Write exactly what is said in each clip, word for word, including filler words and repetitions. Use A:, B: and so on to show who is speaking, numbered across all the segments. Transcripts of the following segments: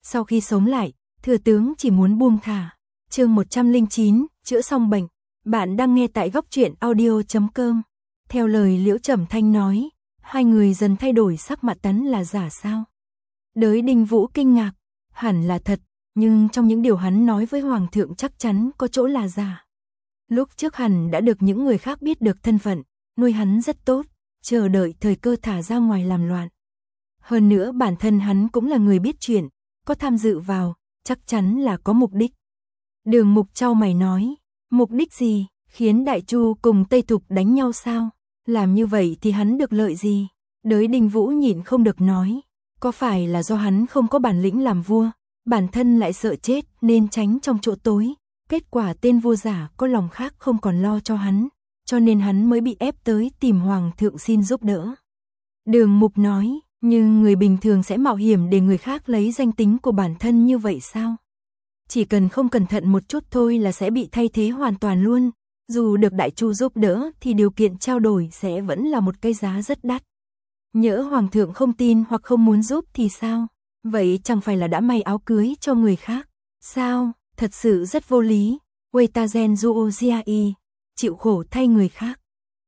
A: Sau khi sống lại, thừa tướng chỉ muốn buông thả. Chương một trăm lẻ chín, chữa xong bệnh. Bạn đang nghe tại góc truyện audio chấm com. Theo lời Liễu Trầm Thanh nói, hai người dần thay đổi sắc mặt. Tấn là giả sao? Đới Đinh Vũ kinh ngạc, hẳn là thật, nhưng trong những điều hắn nói với Hoàng thượng chắc chắn có chỗ là giả. Lúc trước hẳn đã được những người khác biết được thân phận, nuôi hắn rất tốt, chờ đợi thời cơ thả ra ngoài làm loạn. Hơn nữa bản thân hắn cũng là người biết chuyện, có tham dự vào, chắc chắn là có mục đích. Đường Mục chau mày nói, mục đích gì, khiến Đại Chu cùng Tây Thục đánh nhau sao? Làm như vậy thì hắn được lợi gì? Đới Đinh Vũ nhịn không được nói, có phải là do hắn không có bản lĩnh làm vua, bản thân lại sợ chết nên tránh trong chỗ tối, kết quả tên vua giả có lòng khác không còn lo cho hắn, cho nên hắn mới bị ép tới tìm Hoàng thượng xin giúp đỡ. Đường Mục nói, nhưng người bình thường sẽ mạo hiểm để người khác lấy danh tính của bản thân như vậy sao? Chỉ cần không cẩn thận một chút thôi là sẽ bị thay thế hoàn toàn luôn, dù được Đại Chu giúp đỡ thì điều kiện trao đổi sẽ vẫn là một cái giá rất đắt. Nhỡ Hoàng thượng không tin hoặc không muốn giúp thì sao? Vậy chẳng phải là đã may áo cưới cho người khác? Sao? Thật sự rất vô lý. Weitagen Zuoziai, chịu khổ thay người khác.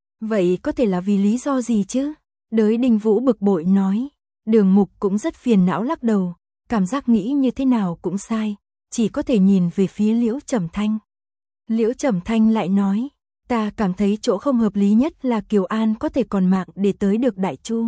A: Vậy có thể là vì lý do gì chứ? Đới Đinh Vũ bực bội nói. Đường Mục cũng rất phiền não lắc đầu, cảm giác nghĩ như thế nào cũng sai, chỉ có thể nhìn về phía Liễu Trầm Thanh. Liễu Trầm Thanh lại nói, ta cảm thấy chỗ không hợp lý nhất là Kiều An có thể còn mạng để tới được Đại Chu.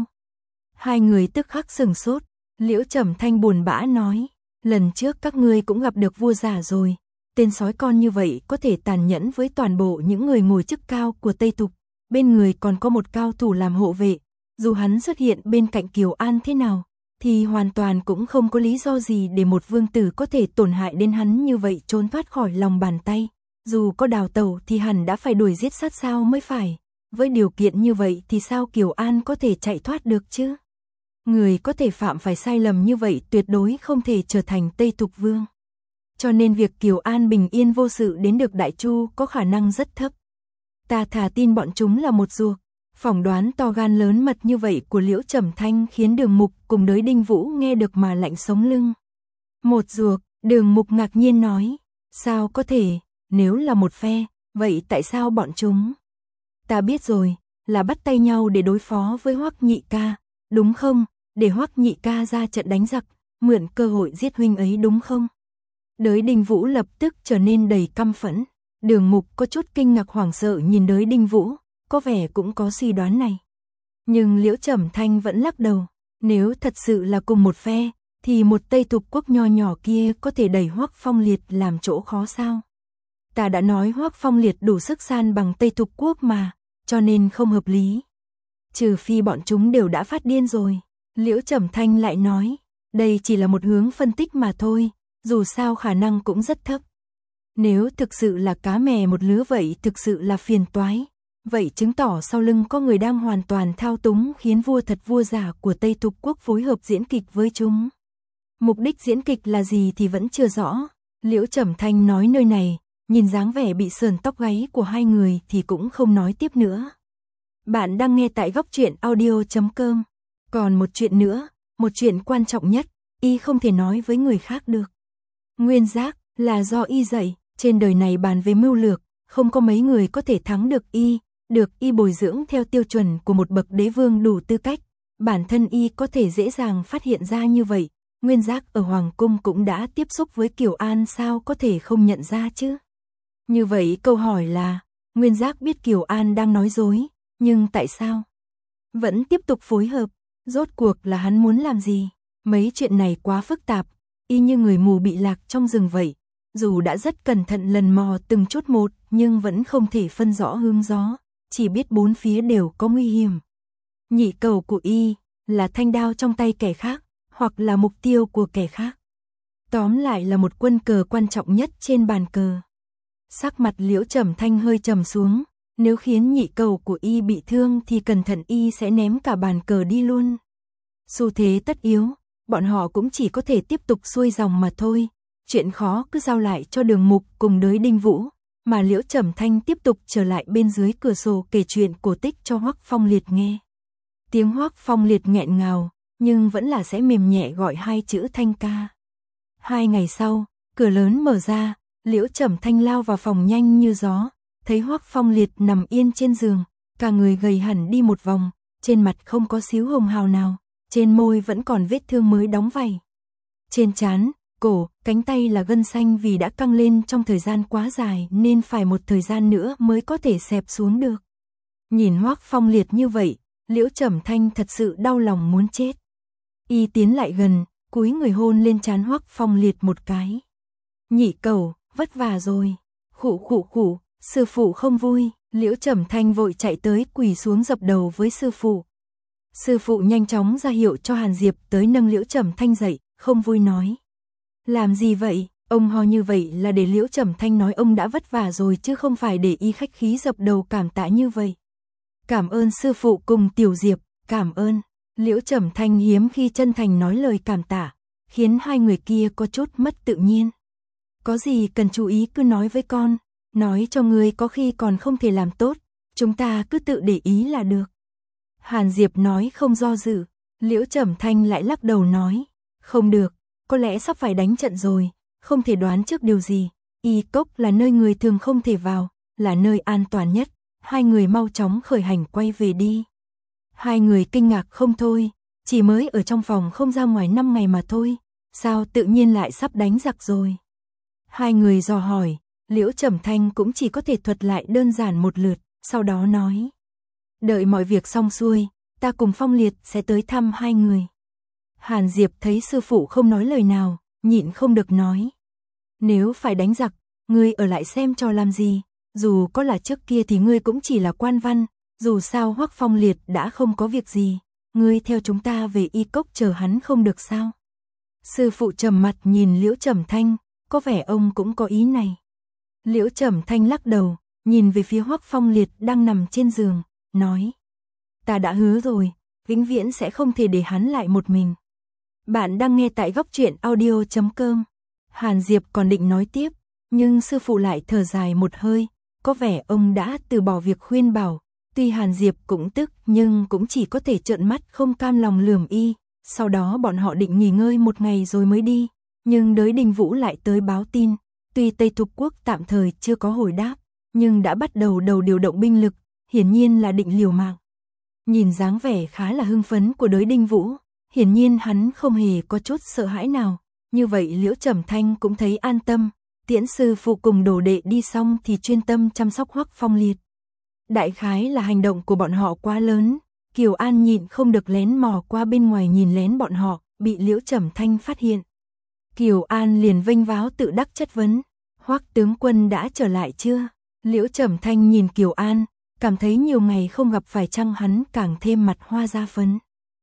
A: Hai người tức khắc sừng sốt, Liễu Trầm Thanh buồn bã nói, lần trước các ngươi cũng gặp được vua giả rồi, tên sói con như vậy có thể tàn nhẫn với toàn bộ những người ngồi chức cao của Tây Thục, bên người còn có một cao thủ làm hộ vệ, dù hắn xuất hiện bên cạnh Kiều An thế nào, thì hoàn toàn cũng không có lý do gì để một vương tử có thể tổn hại đến hắn như vậy trốn thoát khỏi lòng bàn tay. Dù có đào tẩu thì hẳn đã phải đuổi giết sát sao mới phải. Với điều kiện như vậy thì sao Kiều An có thể chạy thoát được chứ? Người có thể phạm phải sai lầm như vậy tuyệt đối không thể trở thành Tây Thục vương. Cho nên việc Kiều An bình yên vô sự đến được Đại Chu có khả năng rất thấp. Ta thà tin bọn chúng là một ruột. Phỏng đoán to gan lớn mật như vậy của Liễu Trầm Thanh khiến Đường Mục cùng Đới Đinh Vũ nghe được mà lạnh sống lưng. Một ruột, Đường Mục ngạc nhiên nói, sao có thể, nếu là một phe, vậy tại sao bọn chúng? Ta biết rồi, là bắt tay nhau để đối phó với Hoắc Nhị Ca, đúng không? Để Hoắc Nhị Ca ra trận đánh giặc, mượn cơ hội giết huynh ấy đúng không? Đới Đinh Vũ lập tức trở nên đầy căm phẫn. Đường Mục có chút kinh ngạc hoảng sợ nhìn Đới Đinh Vũ, có vẻ cũng có suy đoán này. Nhưng Liễu Trầm Thanh vẫn lắc đầu, nếu thật sự là cùng một phe, thì một Tây Thục quốc nho nhỏ kia có thể đẩy Hoắc Phong Liệt làm chỗ khó sao? Ta đã nói Hoắc Phong Liệt đủ sức san bằng Tây Thục quốc mà, cho nên không hợp lý. Trừ phi bọn chúng đều đã phát điên rồi. Liễu Trầm Thanh lại nói, đây chỉ là một hướng phân tích mà thôi, dù sao khả năng cũng rất thấp. Nếu thực sự là cá mè một lứa vậy thực sự là phiền toái. Vậy chứng tỏ sau lưng có người đang hoàn toàn thao túng khiến vua thật vua giả của Tây Thục quốc phối hợp diễn kịch với chúng. Mục đích diễn kịch là gì thì vẫn chưa rõ. Liễu Trầm Thanh nói nơi này, nhìn dáng vẻ bị sờn tóc gáy của hai người thì cũng không nói tiếp nữa. Bạn đang nghe tại góc truyện audio chấm com. Còn một chuyện nữa, một chuyện quan trọng nhất, y không thể nói với người khác được. Nguyên giác là do y dạy, trên đời này bàn về mưu lược, không có mấy người có thể thắng được y, được y bồi dưỡng theo tiêu chuẩn của một bậc đế vương đủ tư cách. Bản thân y có thể dễ dàng phát hiện ra như vậy, Nguyên giác ở Hoàng cung cũng đã tiếp xúc với Kiều An sao có thể không nhận ra chứ? Như vậy câu hỏi là, Nguyên giác biết Kiều An đang nói dối, nhưng tại sao? Vẫn tiếp tục phối hợp, rốt cuộc là hắn muốn làm gì? Mấy chuyện này quá phức tạp, y như người mù bị lạc trong rừng vậy. Dù đã rất cẩn thận lần mò từng chút một, nhưng vẫn không thể phân rõ hướng gió, chỉ biết bốn phía đều có nguy hiểm. Nhị cầu của y là thanh đao trong tay kẻ khác, hoặc là mục tiêu của kẻ khác. Tóm lại là một quân cờ quan trọng nhất trên bàn cờ. Sắc mặt Liễu Trầm Thanh hơi trầm xuống, nếu khiến nhị cầu của y bị thương thì cẩn thận y sẽ ném cả bàn cờ đi luôn. Xu thế tất yếu, bọn họ cũng chỉ có thể tiếp tục xuôi dòng mà thôi. Chuyện khó cứ giao lại cho Đường Mục cùng Đới Đinh Vũ, mà Liễu Trầm Thanh tiếp tục trở lại bên dưới cửa sổ kể chuyện cổ tích cho Hoắc Phong Liệt nghe. Tiếng Hoắc Phong Liệt nghẹn ngào, nhưng vẫn là sẽ mềm nhẹ gọi hai chữ Thanh ca. Hai ngày sau, cửa lớn mở ra, Liễu Trầm Thanh lao vào phòng nhanh như gió, thấy Hoắc Phong Liệt nằm yên trên giường, cả người gầy hẳn đi một vòng, trên mặt không có xíu hồng hào nào, trên môi vẫn còn vết thương mới đóng vảy. Trên trán, cổ, cánh tay là gân xanh vì đã căng lên trong thời gian quá dài nên phải một thời gian nữa mới có thể xẹp xuống được. Nhìn Hoắc Phong Liệt như vậy, Liễu Trầm Thanh thật sự đau lòng muốn chết. Y tiến lại gần, cúi người hôn lên trán Hoắc Phong Liệt một cái. Nhị cẩu, vất vả rồi. Khụ khụ khụ, sư phụ không vui. Liễu Trầm Thanh vội chạy tới quỳ xuống dập đầu với sư phụ. Sư phụ nhanh chóng ra hiệu cho Hàn Diệp tới nâng Liễu Trầm Thanh dậy, không vui nói. Làm gì vậy? Ông ho như vậy là để Liễu Trầm Thanh nói ông đã vất vả rồi chứ không phải để y khách khí dập đầu cảm tạ như vậy. Cảm ơn sư phụ cùng Tiểu Diệp, cảm ơn. Liễu Trầm Thanh hiếm khi chân thành nói lời cảm tạ, khiến hai người kia có chút mất tự nhiên. Có gì cần chú ý cứ nói với con, nói cho người có khi còn không thể làm tốt, chúng ta cứ tự để ý là được. Hàn Diệp nói không do dự, Liễu Trầm Thanh lại lắc đầu nói, không được, có lẽ sắp phải đánh trận rồi, không thể đoán trước điều gì, y cốc là nơi người thường không thể vào, là nơi an toàn nhất, hai người mau chóng khởi hành quay về đi. Hai người kinh ngạc không thôi, chỉ mới ở trong phòng không ra ngoài năm ngày mà thôi, sao tự nhiên lại sắp đánh giặc rồi. Hai người dò hỏi, Liễu Trầm Thanh cũng chỉ có thể thuật lại đơn giản một lượt, sau đó nói. Đợi mọi việc xong xuôi, ta cùng Phong Liệt sẽ tới thăm hai người. Hàn Diệp thấy sư phụ không nói lời nào, nhịn không được nói. Nếu phải đánh giặc, ngươi ở lại xem trò làm gì, dù có là trước kia thì ngươi cũng chỉ là quan văn, dù sao Hoắc Phong Liệt đã không có việc gì, ngươi theo chúng ta về y cốc chờ hắn không được sao. Sư phụ trầm mặt nhìn Liễu Trầm Thanh, có vẻ ông cũng có ý này. Liễu Trầm Thanh lắc đầu, nhìn về phía Hoắc Phong Liệt đang nằm trên giường, nói. Ta đã hứa rồi, vĩnh viễn sẽ không thể để hắn lại một mình. Bạn đang nghe tại góc truyện audio chấm com. Hàn Diệp còn định nói tiếp, nhưng sư phụ lại thở dài một hơi, có vẻ ông đã từ bỏ việc khuyên bảo. Tuy Hàn Diệp cũng tức nhưng cũng chỉ có thể trợn mắt không cam lòng lườm y. Sau đó bọn họ định nghỉ ngơi một ngày rồi mới đi, nhưng Đới Đình Vũ lại tới báo tin. Tuy Tây Thục Quốc tạm thời chưa có hồi đáp, nhưng đã bắt đầu đầu điều động binh lực, hiển nhiên là định liều mạng. Nhìn dáng vẻ khá là hưng phấn của Đới Đình Vũ, hiển nhiên hắn không hề có chút sợ hãi nào. Như vậy Liễu Trầm Thanh cũng thấy an tâm, tiễn sư phụ cùng đồ đệ đi xong thì chuyên tâm chăm sóc Hoắc Phong Liệt. Đại khái là hành động của bọn họ quá lớn, Kiều An nhịn không được lén mò qua bên ngoài nhìn lén bọn họ, bị Liễu Trầm Thanh phát hiện. Kiều An liền vênh váo tự đắc chất vấn, Hoắc tướng quân đã trở lại chưa? Liễu Trầm Thanh nhìn Kiều An, cảm thấy nhiều ngày không gặp phải chăng hắn càng thêm mặt hoa da phấn.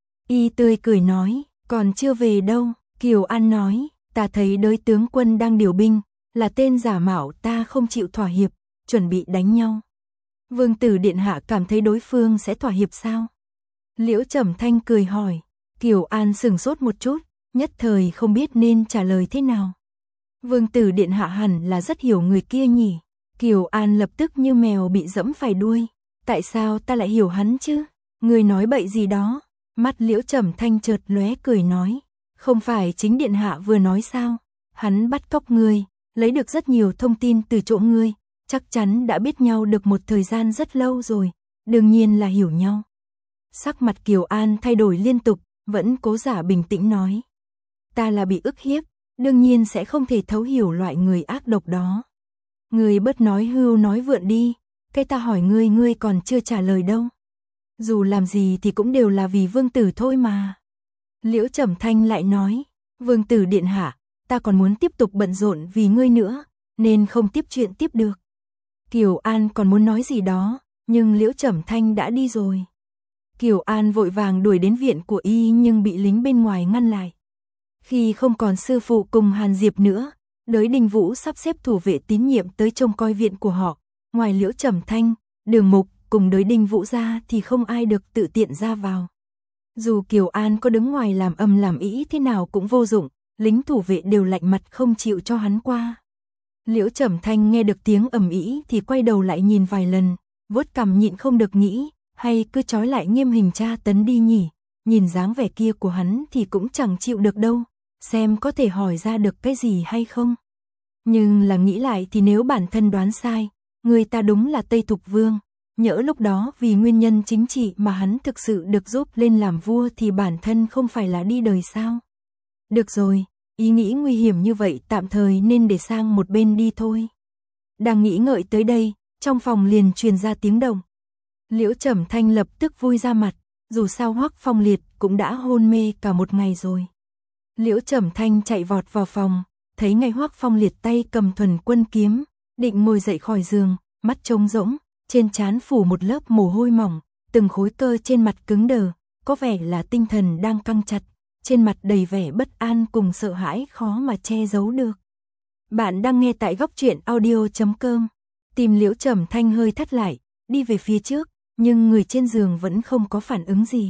A: Y tươi cười nói, còn chưa về đâu. Kiều An nói, ta thấy Đới tướng quân đang điều binh, là tên giả mạo, ta không chịu thỏa hiệp, chuẩn bị đánh nhau. Vương tử điện hạ cảm thấy đối phương sẽ thỏa hiệp sao? Liễu Trầm Thanh cười hỏi. Kiều An sừng sốt một chút, nhất thời không biết nên trả lời thế nào. Vương tử điện hạ hẳn là rất hiểu người kia nhỉ. Kiều An lập tức như mèo bị dẫm phải đuôi. Tại sao ta lại hiểu hắn chứ? Người nói bậy gì đó? Mắt Liễu Trầm Thanh chợt lóe cười nói. Không phải chính điện hạ vừa nói sao? Hắn bắt cóc ngươi, lấy được rất nhiều thông tin từ chỗ ngươi, chắc chắn đã biết nhau được một thời gian rất lâu rồi, đương nhiên là hiểu nhau. Sắc mặt Kiều An thay đổi liên tục, vẫn cố giả bình tĩnh nói. Ta là bị ức hiếp, đương nhiên sẽ không thể thấu hiểu loại người ác độc đó. Ngươi bớt nói hưu nói vượn đi, cái ta hỏi ngươi ngươi còn chưa trả lời đâu. Dù làm gì thì cũng đều là vì vương tử thôi mà. Liễu Trầm Thanh lại nói, vương tử điện hạ, ta còn muốn tiếp tục bận rộn vì ngươi nữa, nên không tiếp chuyện tiếp được. Kiều An còn muốn nói gì đó, nhưng Liễu Trầm Thanh đã đi rồi. Kiều An vội vàng đuổi đến viện của y nhưng bị lính bên ngoài ngăn lại. Khi không còn sư phụ cùng Hàn Diệp nữa, Đới Đình Vũ sắp xếp thủ vệ tín nhiệm tới trông coi viện của họ. Ngoài Liễu Trầm Thanh, Đường Mục cùng Đới Đình Vũ ra thì không ai được tự tiện ra vào. Dù Kiều An có đứng ngoài làm ầm làm ĩ thế nào cũng vô dụng, lính thủ vệ đều lạnh mặt không chịu cho hắn qua. Liễu Trầm Thanh nghe được tiếng ầm ĩ thì quay đầu lại nhìn vài lần, vuốt cằm nhịn không được nghĩ, hay cứ trói lại nghiêm hình tra tấn đi nhỉ, nhìn dáng vẻ kia của hắn thì cũng chẳng chịu được đâu, xem có thể hỏi ra được cái gì hay không. Nhưng là nghĩ lại thì nếu bản thân đoán sai, người ta đúng là Tây Thục Vương, nhỡ lúc đó vì nguyên nhân chính trị mà hắn thực sự được giúp lên làm vua thì bản thân không phải là đi đời sao. Được rồi, ý nghĩ nguy hiểm như vậy tạm thời nên để sang một bên đi thôi. Đang nghĩ ngợi tới đây, trong phòng liền truyền ra tiếng động. Liễu Trầm Thanh lập tức vui ra mặt, dù sao Hoắc Phong Liệt cũng đã hôn mê cả một ngày rồi. Liễu Trầm Thanh chạy vọt vào phòng, thấy ngay Hoắc Phong Liệt tay cầm thuần quân kiếm, định ngồi dậy khỏi giường, mắt trống rỗng, trên trán phủ một lớp mồ hôi mỏng, từng khối cơ trên mặt cứng đờ, có vẻ là tinh thần đang căng chặt, trên mặt đầy vẻ bất an cùng sợ hãi khó mà che giấu được. Bạn đang nghe tại góc truyện audio chấm com. Tim Liễu Trầm Thanh hơi thắt lại, đi về phía trước, nhưng người trên giường vẫn không có phản ứng gì.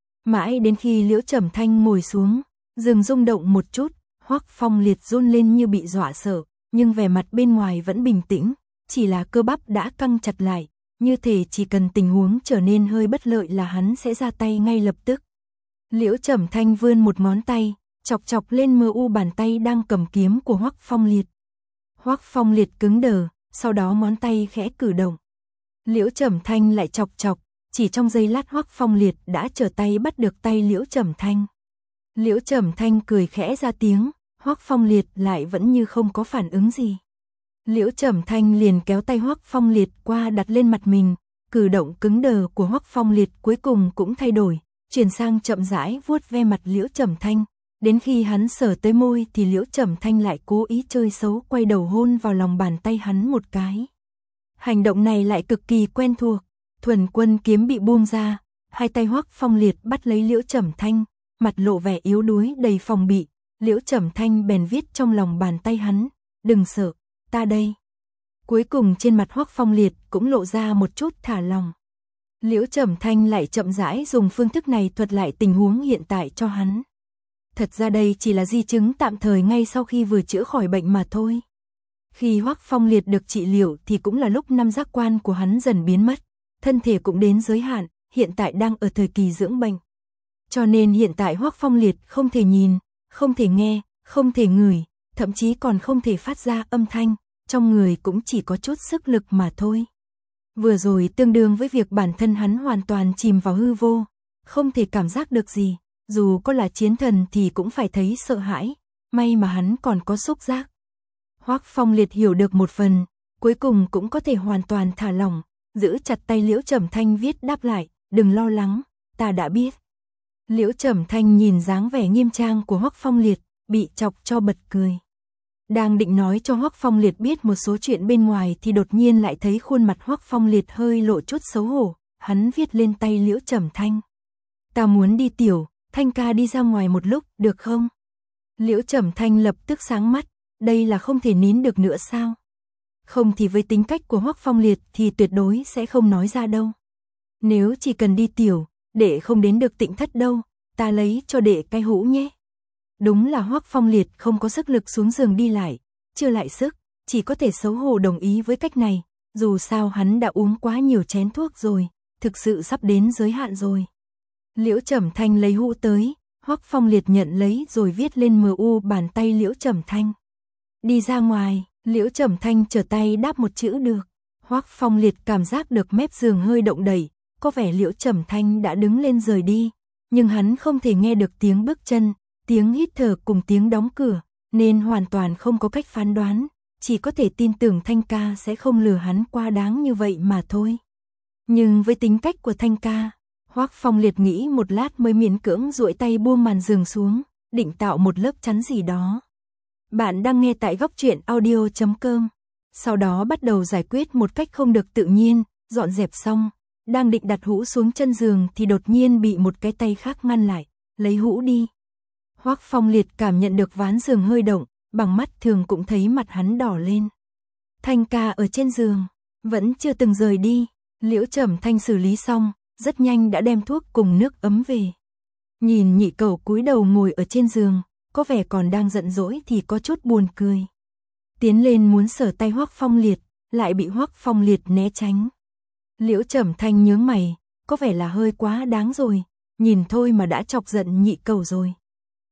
A: Mãi đến khi Liễu Trầm Thanh ngồi xuống, giường rung động một chút, Hoắc Phong Liệt run lên như bị dọa sợ, nhưng vẻ mặt bên ngoài vẫn bình tĩnh, chỉ là cơ bắp đã căng chặt lại, như thể chỉ cần tình huống trở nên hơi bất lợi là hắn sẽ ra tay ngay lập tức. Liễu Trầm Thanh vươn một ngón tay, chọc chọc lên mờ u bàn tay đang cầm kiếm của Hoắc Phong Liệt. Hoắc Phong Liệt cứng đờ, sau đó ngón tay khẽ cử động. Liễu Trầm Thanh lại chọc chọc, chỉ trong giây lát Hoắc Phong Liệt đã trở tay bắt được tay Liễu Trầm Thanh. Liễu Trầm Thanh cười khẽ ra tiếng, Hoắc Phong Liệt lại vẫn như không có phản ứng gì. Liễu Trầm Thanh liền kéo tay Hoắc Phong Liệt qua đặt lên mặt mình, cử động cứng đờ của Hoắc Phong Liệt cuối cùng cũng thay đổi, chuyển sang chậm rãi vuốt ve mặt Liễu Trầm Thanh, đến khi hắn sờ tới môi thì Liễu Trầm Thanh lại cố ý chơi xấu quay đầu hôn vào lòng bàn tay hắn một cái. Hành động này lại cực kỳ quen thuộc, thuần quân kiếm bị buông ra, hai tay Hoắc Phong Liệt bắt lấy Liễu Trầm Thanh, mặt lộ vẻ yếu đuối đầy phòng bị, Liễu Trầm Thanh bèn viết trong lòng bàn tay hắn, đừng sợ, ta đây. Cuối cùng trên mặt Hoắc Phong Liệt cũng lộ ra một chút thả lòng. Liễu Trầm Thanh lại chậm rãi dùng phương thức này thuật lại tình huống hiện tại cho hắn. Thật ra đây chỉ là di chứng tạm thời ngay sau khi vừa chữa khỏi bệnh mà thôi. Khi Hoắc Phong Liệt được trị liệu thì cũng là lúc năm giác quan của hắn dần biến mất, thân thể cũng đến giới hạn, hiện tại đang ở thời kỳ dưỡng bệnh. Cho nên hiện tại Hoắc Phong Liệt không thể nhìn, không thể nghe, không thể ngửi, thậm chí còn không thể phát ra âm thanh, trong người cũng chỉ có chút sức lực mà thôi. Vừa rồi tương đương với việc bản thân hắn hoàn toàn chìm vào hư vô, không thể cảm giác được gì, dù có là chiến thần thì cũng phải thấy sợ hãi, may mà hắn còn có xúc giác. Hoắc Phong Liệt hiểu được một phần, cuối cùng cũng có thể hoàn toàn thả lỏng, giữ chặt tay Liễu Trầm Thanh viết đáp lại, đừng lo lắng, ta đã biết. Liễu Trầm Thanh nhìn dáng vẻ nghiêm trang của Hoắc Phong Liệt, bị chọc cho bật cười. Đang định nói cho Hoắc Phong Liệt biết một số chuyện bên ngoài thì đột nhiên lại thấy khuôn mặt Hoắc Phong Liệt hơi lộ chút xấu hổ, hắn viết lên tay Liễu Trầm Thanh. Ta muốn đi tiểu, Thanh ca đi ra ngoài một lúc, được không? Liễu Trầm Thanh lập tức sáng mắt, đây là không thể nín được nữa sao? Không thì với tính cách của Hoắc Phong Liệt thì tuyệt đối sẽ không nói ra đâu. Nếu chỉ cần đi tiểu, đệ không đến được Tịnh Thất đâu, ta lấy cho đệ cái hũ nhé. Đúng là Hoắc Phong Liệt không có sức lực xuống giường đi lại, chưa lại sức, chỉ có thể xấu hổ đồng ý với cách này, dù sao hắn đã uống quá nhiều chén thuốc rồi, thực sự sắp đến giới hạn rồi. Liễu Trầm Thanh lấy hũ tới, Hoắc Phong Liệt nhận lấy rồi viết lên mờ u bàn tay Liễu Trầm Thanh. Đi ra ngoài, Liễu Trầm Thanh trở tay đáp một chữ được. Hoắc Phong Liệt cảm giác được mép giường hơi động đẩy, có vẻ Liễu Trầm Thanh đã đứng lên rời đi, nhưng hắn không thể nghe được tiếng bước chân, tiếng hít thở cùng tiếng đóng cửa, nên hoàn toàn không có cách phán đoán, chỉ có thể tin tưởng Thanh ca sẽ không lừa hắn quá đáng như vậy mà thôi. Nhưng với tính cách của Thanh ca, Hoắc Phong Liệt nghĩ một lát mới miễn cưỡng duỗi tay buông màn giường xuống, định tạo một lớp chắn gì đó. Bạn đang nghe tại góc truyện audio chấm com. Sau đó bắt đầu giải quyết một cách không được tự nhiên, dọn dẹp xong, đang định đặt hũ xuống chân giường thì đột nhiên bị một cái tay khác ngăn lại, lấy hũ đi. Hoắc Phong Liệt cảm nhận được ván giường hơi động, bằng mắt thường cũng thấy mặt hắn đỏ lên. Thanh ca ở trên giường, vẫn chưa từng rời đi, Liễu Trầm Thanh xử lý xong, rất nhanh đã đem thuốc cùng nước ấm về. Nhìn nhị cẩu cúi đầu ngồi ở trên giường, có vẻ còn đang giận dỗi thì có chút buồn cười. Tiến lên muốn sờ tay Hoắc Phong Liệt, lại bị Hoắc Phong Liệt né tránh. Liễu Trầm Thanh nhướng mày, có vẻ là hơi quá đáng rồi, nhìn thôi mà đã chọc giận nhị cẩu rồi.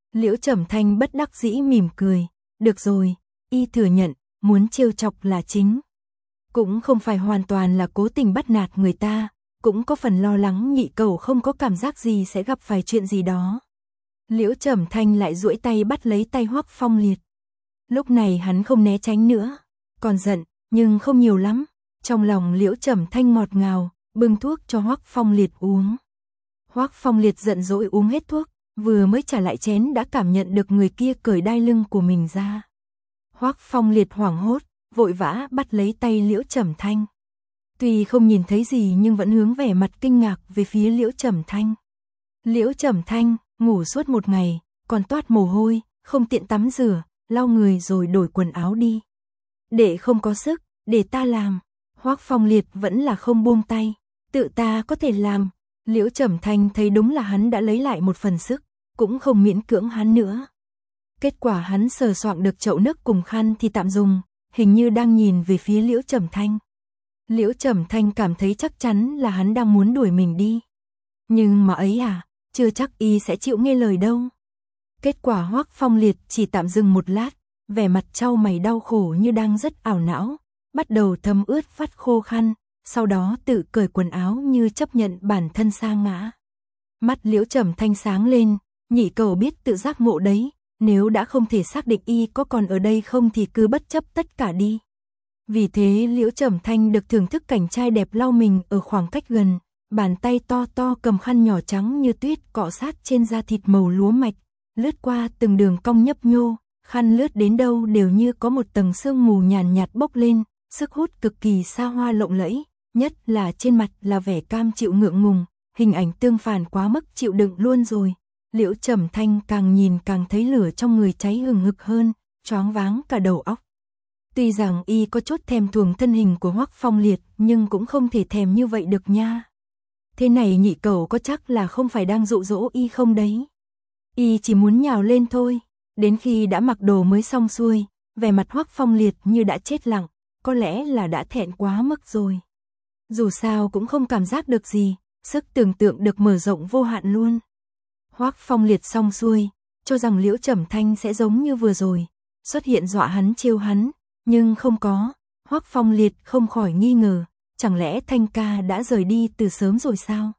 A: Liễu Trầm Thanh bất đắc dĩ mỉm cười, được rồi, y thừa nhận, muốn trêu chọc là chính. Cũng không phải hoàn toàn là cố tình bắt nạt người ta, cũng có phần lo lắng nhị cẩu không có cảm giác gì sẽ gặp phải chuyện gì đó. Liễu Trầm Thanh lại duỗi tay bắt lấy tay Hoắc Phong Liệt. Lúc này hắn không né tránh nữa, còn giận, nhưng không nhiều lắm. Trong lòng Liễu Trầm Thanh ngọt ngào, bưng thuốc cho Hoắc Phong Liệt uống. Hoắc Phong Liệt giận dỗi uống hết thuốc, vừa mới trả lại chén đã cảm nhận được người kia cởi đai lưng của mình ra. Hoắc Phong Liệt hoảng hốt, vội vã bắt lấy tay Liễu Trầm Thanh. Tuy không nhìn thấy gì nhưng vẫn hướng vẻ mặt kinh ngạc về phía Liễu Trầm Thanh. Liễu Trầm Thanh, ngủ suốt một ngày, còn toát mồ hôi, không tiện tắm rửa, lau người rồi đổi quần áo đi. Để không có sức, để ta làm. Hoắc Phong Liệt vẫn là không buông tay. Tự ta có thể làm. Liễu Trầm Thanh thấy đúng là hắn đã lấy lại một phần sức, cũng không miễn cưỡng hắn nữa. Kết quả hắn sờ soạng được chậu nước cùng khăn thì tạm dùng, hình như đang nhìn về phía Liễu Trầm Thanh. Liễu Trầm Thanh cảm thấy chắc chắn là hắn đang muốn đuổi mình đi. Nhưng mà ấy à, chưa chắc y sẽ chịu nghe lời đâu. Kết quả Hoắc Phong Liệt chỉ tạm dừng một lát, vẻ mặt trao mày đau khổ như đang rất ảo não, bắt đầu thấm ướt vắt khô khăn, sau đó tự cởi quần áo như chấp nhận bản thân sa ngã. Mắt Liễu Trầm Thanh sáng lên, nhị cẩu biết tự giác ngộ đấy, nếu đã không thể xác định y có còn ở đây không thì cứ bất chấp tất cả đi. Vì thế Liễu Trầm Thanh được thưởng thức cảnh trai đẹp lau mình ở khoảng cách gần, bàn tay to to cầm khăn nhỏ trắng như tuyết cọ sát trên da thịt màu lúa mạch, lướt qua từng đường cong nhấp nhô, khăn lướt đến đâu đều như có một tầng sương mù nhàn nhạt bốc lên, sức hút cực kỳ xa hoa lộng lẫy, nhất là trên mặt là vẻ cam chịu ngượng ngùng, hình ảnh tương phản quá mức chịu đựng luôn rồi. Liễu Trầm Thanh càng nhìn càng thấy lửa trong người cháy hừng hực hơn, choáng váng cả đầu óc. Tuy rằng y có chút thèm thuồng thân hình của Hoắc Phong Liệt, nhưng cũng không thể thèm như vậy được nha. Thế này nhị cẩu có chắc là không phải đang dụ dỗ y không đấy. Y chỉ muốn nhào lên thôi. Đến khi đã mặc đồ mới xong xuôi, vẻ mặt Hoắc Phong Liệt như đã chết lặng, có lẽ là đã thẹn quá mức rồi. Dù sao cũng không cảm giác được gì, sức tưởng tượng được mở rộng vô hạn luôn. Hoắc Phong Liệt xong xuôi, cho rằng Liễu Trầm Thanh sẽ giống như vừa rồi, xuất hiện dọa hắn trêu hắn, nhưng không có. Hoắc Phong Liệt không khỏi nghi ngờ, chẳng lẽ Thanh ca đã rời đi từ sớm rồi sao?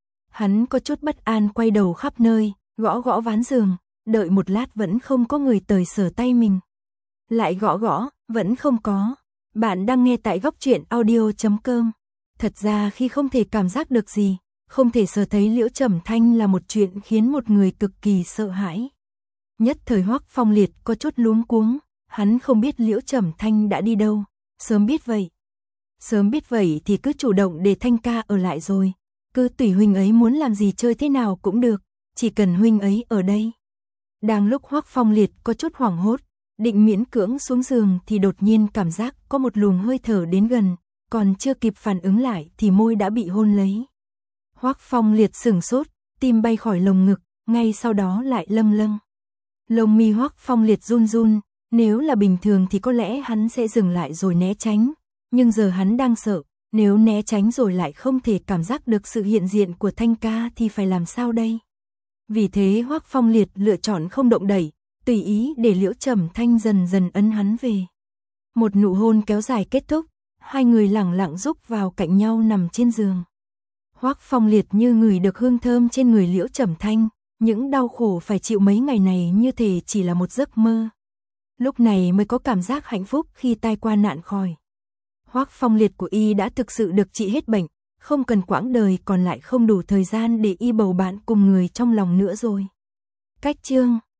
A: Hắn có chút bất an quay đầu khắp nơi, gõ gõ ván giường, đợi một lát vẫn không có người tới sờ tay mình. Lại gõ gõ, vẫn không có. Bạn đang nghe tại góc truyện audio chấm com. Thật ra khi không thể cảm giác được gì, không thể sờ thấy Liễu Trầm Thanh là một chuyện khiến một người cực kỳ sợ hãi. Nhất thời Hoắc Phong Liệt có chút luống cuống, hắn không biết Liễu Trầm Thanh đã đi đâu, sớm biết vậy. Sớm biết vậy thì cứ chủ động để Thanh ca ở lại rồi, cứ tùy huynh ấy muốn làm gì chơi thế nào cũng được, chỉ cần huynh ấy ở đây. Đang lúc Hoắc Phong Liệt có chút hoảng hốt, định miễn cưỡng xuống giường thì đột nhiên cảm giác có một luồng hơi thở đến gần, còn chưa kịp phản ứng lại thì môi đã bị hôn lấy. Hoắc Phong Liệt sửng sốt, tim bay khỏi lồng ngực, ngay sau đó lại lâm lâm. Lông mi Hoắc Phong Liệt run run, nếu là bình thường thì có lẽ hắn sẽ dừng lại rồi né tránh, nhưng giờ hắn đang sợ, nếu né tránh rồi lại không thể cảm giác được sự hiện diện của Thanh ca thì phải làm sao đây? Vì thế Hoắc Phong Liệt lựa chọn không động đẩy, tùy ý để Liễu Trầm Thanh dần dần ấn hắn về. Một nụ hôn kéo dài kết thúc, hai người lẳng lặng rúc vào cạnh nhau nằm trên giường. Hoắc Phong Liệt như ngửi được hương thơm trên người Liễu Trầm Thanh, những đau khổ phải chịu mấy ngày này như thể chỉ là một giấc mơ. Lúc này mới có cảm giác hạnh phúc khi tai qua nạn khỏi. Hoắc Phong Liệt của y đã thực sự được trị hết bệnh, không cần quãng đời còn lại không đủ thời gian để y bầu bạn cùng người trong lòng nữa rồi. Cách chương